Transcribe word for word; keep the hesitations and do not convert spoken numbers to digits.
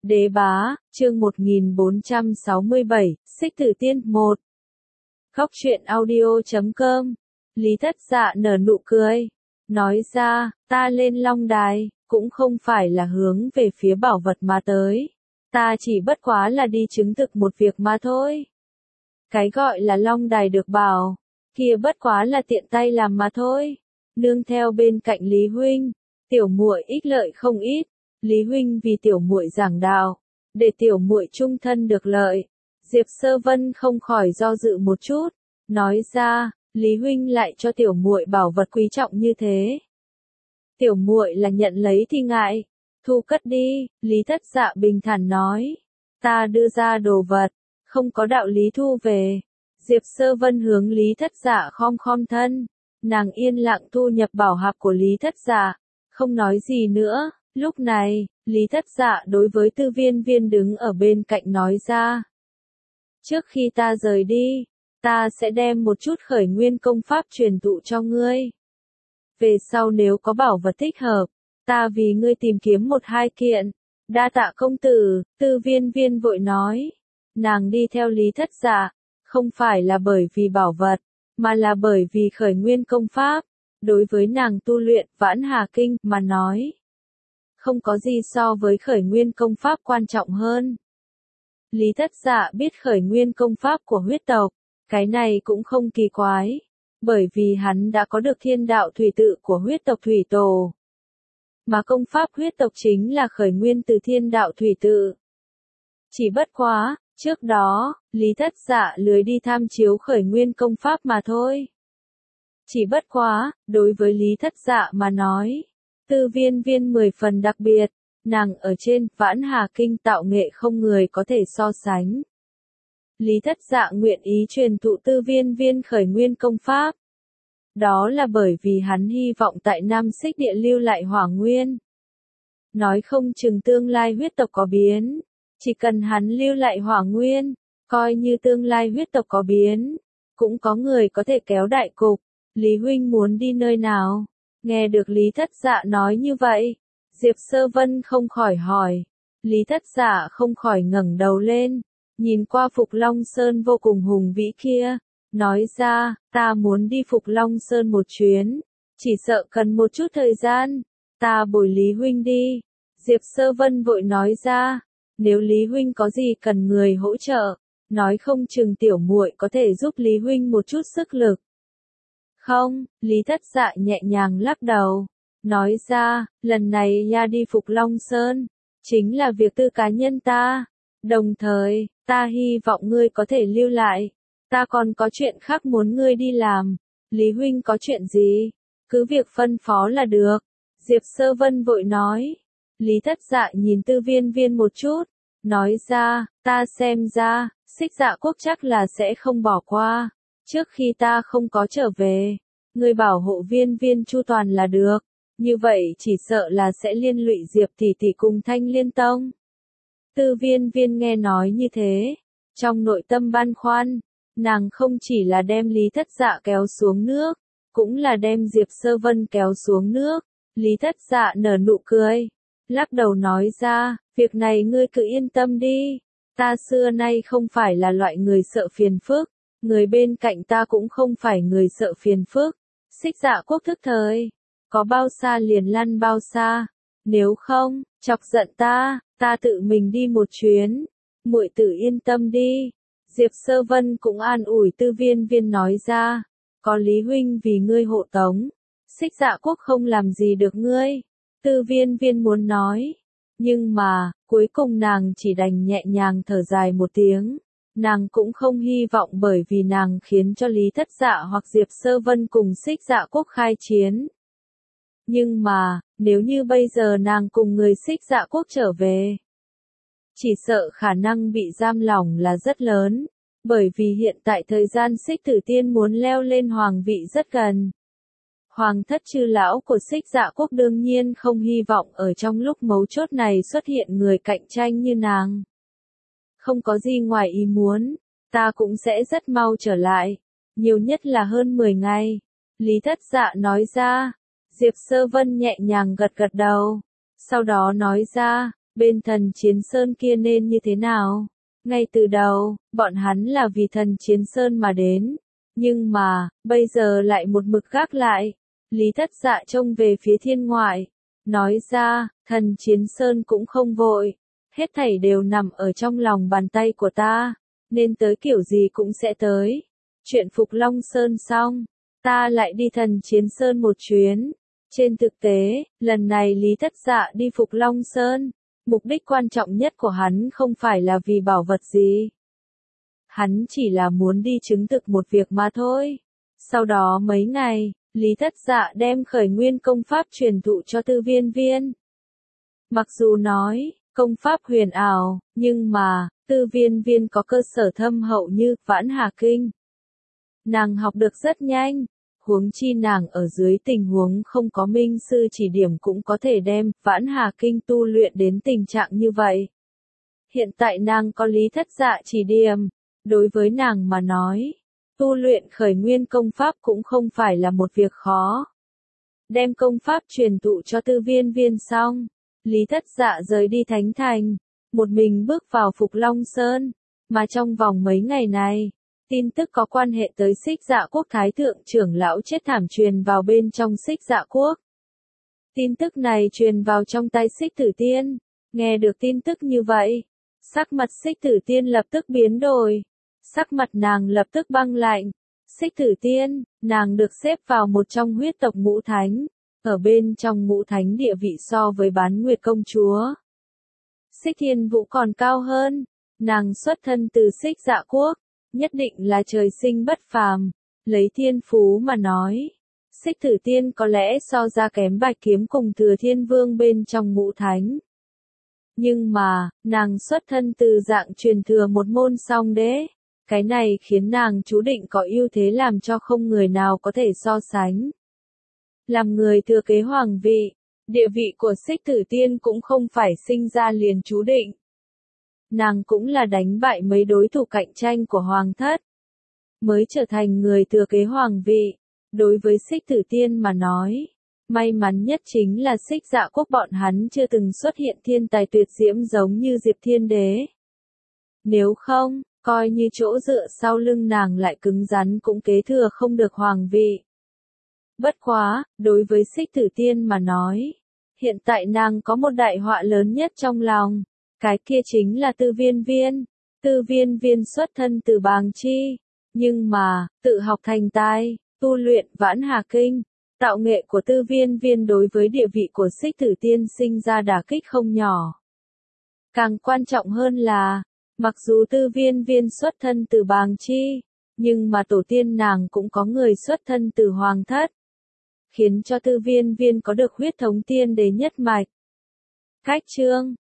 Đế bá, chương một nghìn bốn trăm sáu mươi bảy, Xích Tử Tiên, một. Góc truyện audio chấm com. Lý Thất Dạ nở nụ cười. Nói ra, ta lên Long Đài, cũng không phải là hướng về phía bảo vật mà tới. Ta chỉ bất quá là đi chứng thực một việc mà thôi. Cái gọi là Long Đài được bảo, kia bất quá là tiện tay làm mà thôi. Nương theo bên cạnh Lý Huynh, tiểu muội ích lợi không ít. Lý Huynh vì tiểu muội giảng đạo, để tiểu muội chung thân được lợi. Diệp Sơ Vân không khỏi do dự một chút, nói ra, Lý Huynh lại cho tiểu muội bảo vật quý trọng như thế. Tiểu muội là nhận lấy thì ngại, thu cất đi, Lý Thất Dạ bình thản nói. Ta đưa ra đồ vật, không có đạo lý thu về. Diệp Sơ Vân hướng Lý Thất Dạ khom khom thân, nàng yên lặng thu nhập bảo hạp của Lý Thất Dạ, không nói gì nữa. Lúc này, Lý Thất Dạ đối với Tư Viên Viên đứng ở bên cạnh nói ra. Trước khi ta rời đi, ta sẽ đem một chút khởi nguyên công pháp truyền thụ cho ngươi. Về sau nếu có bảo vật thích hợp, ta vì ngươi tìm kiếm một hai kiện. Đa tạ công tử, Tư Viên Viên vội nói. Nàng đi theo Lý Thất Dạ, không phải là bởi vì bảo vật, mà là bởi vì khởi nguyên công pháp. Đối với nàng tu luyện Vãn Hà Kinh mà nói, không có gì so với khởi nguyên công pháp quan trọng hơn. Lý Thất Dạ biết khởi nguyên công pháp của huyết tộc, cái này cũng không kỳ quái, bởi vì hắn đã có được thiên đạo thủy tự của huyết tộc thủy tổ. Mà công pháp huyết tộc chính là khởi nguyên từ thiên đạo thủy tự. Chỉ bất quá, trước đó, Lý Thất Dạ lười đi tham chiếu khởi nguyên công pháp mà thôi. Chỉ bất quá, đối với Lý Thất Dạ mà nói, Tư Viên Viên mười phần đặc biệt, nàng ở trên Vãn Hà Kinh tạo nghệ không người có thể so sánh. Lý Thất Dạ nguyện ý truyền thụ Tư Viên Viên khởi nguyên công pháp. Đó là bởi vì hắn hy vọng tại Nam Xích Địa lưu lại hỏa nguyên. Nói không chừng tương lai huyết tộc có biến, chỉ cần hắn lưu lại hỏa nguyên, coi như tương lai huyết tộc có biến, cũng có người có thể kéo đại cục. Lý Huynh muốn đi nơi nào? Nghe được Lý Thất Dạ nói như vậy, Diệp Sơ Vân không khỏi hỏi. Lý Thất Dạ không khỏi ngẩng đầu lên, nhìn qua Phục Long Sơn vô cùng hùng vĩ kia, nói ra, ta muốn đi Phục Long Sơn một chuyến, chỉ sợ cần một chút thời gian, ta bồi Lý Huynh đi. Diệp Sơ Vân vội nói ra, nếu Lý Huynh có gì cần người hỗ trợ, nói không chừng tiểu muội có thể giúp Lý Huynh một chút sức lực. Không, Lý Thất Dạ nhẹ nhàng lắc đầu, nói ra, lần này ya đi Phục Long Sơn, chính là việc tư cá nhân ta, đồng thời, ta hy vọng ngươi có thể lưu lại, ta còn có chuyện khác muốn ngươi đi làm. Lý Huynh có chuyện gì? Cứ việc phân phó là được. Diệp Sơ Vân vội nói. Lý Thất Dạ nhìn Tư Viên Viên một chút, nói ra, ta xem ra, Xích Dạ Quốc chắc là sẽ không bỏ qua. Trước khi ta không có trở về, người bảo hộ Viên Viên chu toàn là được, như vậy chỉ sợ là sẽ liên lụy Diệp tỷ tỷ cùng Thanh Liên Tông. Tư Viên Viên nghe nói như thế, trong nội tâm băn khoăn, nàng không chỉ là đem Lý Thất Dạ kéo xuống nước, cũng là đem Diệp Sơ Vân kéo xuống nước. Lý Thất Dạ nở nụ cười, lắc đầu nói ra, việc này ngươi cứ yên tâm đi, ta xưa nay không phải là loại người sợ phiền phức. Người bên cạnh ta cũng không phải người sợ phiền phức. Xích Dạ Quốc thức thời, có bao xa liền lăn bao xa. Nếu không, chọc giận ta, ta tự mình đi một chuyến. Muội tử yên tâm đi. Diệp Sơ Vân cũng an ủi Tư Viên Viên nói ra, có Lý Huynh vì ngươi hộ tống, Xích Dạ Quốc không làm gì được ngươi. Tư Viên Viên muốn nói, nhưng mà, cuối cùng nàng chỉ đành nhẹ nhàng thở dài một tiếng. Nàng cũng không hy vọng bởi vì nàng khiến cho Lý Thất Dạ hoặc Diệp Sơ Vân cùng Xích Dạ Quốc khai chiến. Nhưng mà, nếu như bây giờ nàng cùng người Xích Dạ Quốc trở về, chỉ sợ khả năng bị giam lỏng là rất lớn, bởi vì hiện tại thời gian Xích Tử Tiên muốn leo lên hoàng vị rất gần. Hoàng thất chư lão của Xích Dạ Quốc đương nhiên không hy vọng ở trong lúc mấu chốt này xuất hiện người cạnh tranh như nàng. Không có gì ngoài ý muốn, ta cũng sẽ rất mau trở lại, nhiều nhất là hơn mười ngày. Lý Thất Dạ nói ra. Diệp Sơ Vân nhẹ nhàng gật gật đầu, sau đó nói ra, bên thần Chiến Sơn kia nên như thế nào? Ngay từ đầu, bọn hắn là vì thần Chiến Sơn mà đến, nhưng mà, bây giờ lại một mực gác lại. Lý Thất Dạ trông về phía thiên ngoại, nói ra, thần Chiến Sơn cũng không vội, hết thảy đều nằm ở trong lòng bàn tay của ta, nên tới kiểu gì cũng sẽ tới. Chuyện Phục Long Sơn xong, ta lại đi thần Chiến Sơn một chuyến. Trên thực tế, lần này Lý Thất Dạ đi Phục Long Sơn, mục đích quan trọng nhất của hắn không phải là vì bảo vật gì. Hắn chỉ là muốn đi chứng thực một việc mà thôi. Sau đó mấy ngày, Lý Thất Dạ đem khởi nguyên công pháp truyền thụ cho Tư Viên Viên. Mặc dù nói, công pháp huyền ảo, nhưng mà, Tư Viên Viên có cơ sở thâm hậu như Vãn Hà Kinh. Nàng học được rất nhanh, huống chi nàng ở dưới tình huống không có minh sư chỉ điểm cũng có thể đem Vãn Hà Kinh tu luyện đến tình trạng như vậy. Hiện tại nàng có Lý Thất Dạ chỉ điểm, đối với nàng mà nói, tu luyện khởi nguyên công pháp cũng không phải là một việc khó. Đem công pháp truyền thụ cho Tư Viên Viên xong, Lý Thất Dạ rời đi Thánh Thành, một mình bước vào Phục Long Sơn, mà trong vòng mấy ngày này, tin tức có quan hệ tới Xích Dạ Quốc Thái Thượng trưởng lão chết thảm truyền vào bên trong Xích Dạ Quốc. Tin tức này truyền vào trong tay Xích Tử Tiên, nghe được tin tức như vậy, sắc mặt Xích Tử Tiên lập tức biến đổi, sắc mặt nàng lập tức băng lạnh. Xích Tử Tiên, nàng được xếp vào một trong huyết tộc ngũ thánh, ở bên trong ngũ thánh địa vị so với Bán Nguyệt công chúa. Xích Thiên Vũ còn cao hơn, nàng xuất thân từ Xích Dạ Quốc, nhất định là trời sinh bất phàm, lấy thiên phú mà nói. Xích Tử Tiên có lẽ so ra kém Bạch Kiếm cùng Thừa Thiên Vương bên trong ngũ thánh. Nhưng mà, nàng xuất thân từ dạng truyền thừa một môn song đế. Cái này khiến nàng chú định có ưu thế làm cho không người nào có thể so sánh. Làm người thừa kế hoàng vị, địa vị của Xích Tử Tiên cũng không phải sinh ra liền chú định. Nàng cũng là đánh bại mấy đối thủ cạnh tranh của hoàng thất, mới trở thành người thừa kế hoàng vị. Đối với Xích Tử Tiên mà nói, may mắn nhất chính là Xích Dạ Quốc bọn hắn chưa từng xuất hiện thiên tài tuyệt diễm giống như Diệp Thiên Đế. Nếu không, coi như chỗ dựa sau lưng nàng lại cứng rắn cũng kế thừa không được hoàng vị. Bất quá, đối với Xích Tử Tiên mà nói, hiện tại nàng có một đại họa lớn nhất trong lòng, cái kia chính là Tư Viên Viên. Tư Viên Viên xuất thân từ Bàng Chi, nhưng mà, tự học thành tài, tu luyện Vãn Hà Kinh, tạo nghệ của Tư Viên Viên đối với địa vị của Xích Tử Tiên sinh ra đả kích không nhỏ. Càng quan trọng hơn là, mặc dù Tư Viên Viên xuất thân từ Bàng Chi, nhưng mà tổ tiên nàng cũng có người xuất thân từ hoàng thất, khiến cho Tư Viên Viên có được huyết thống tiên đế nhất mạch. Khách chương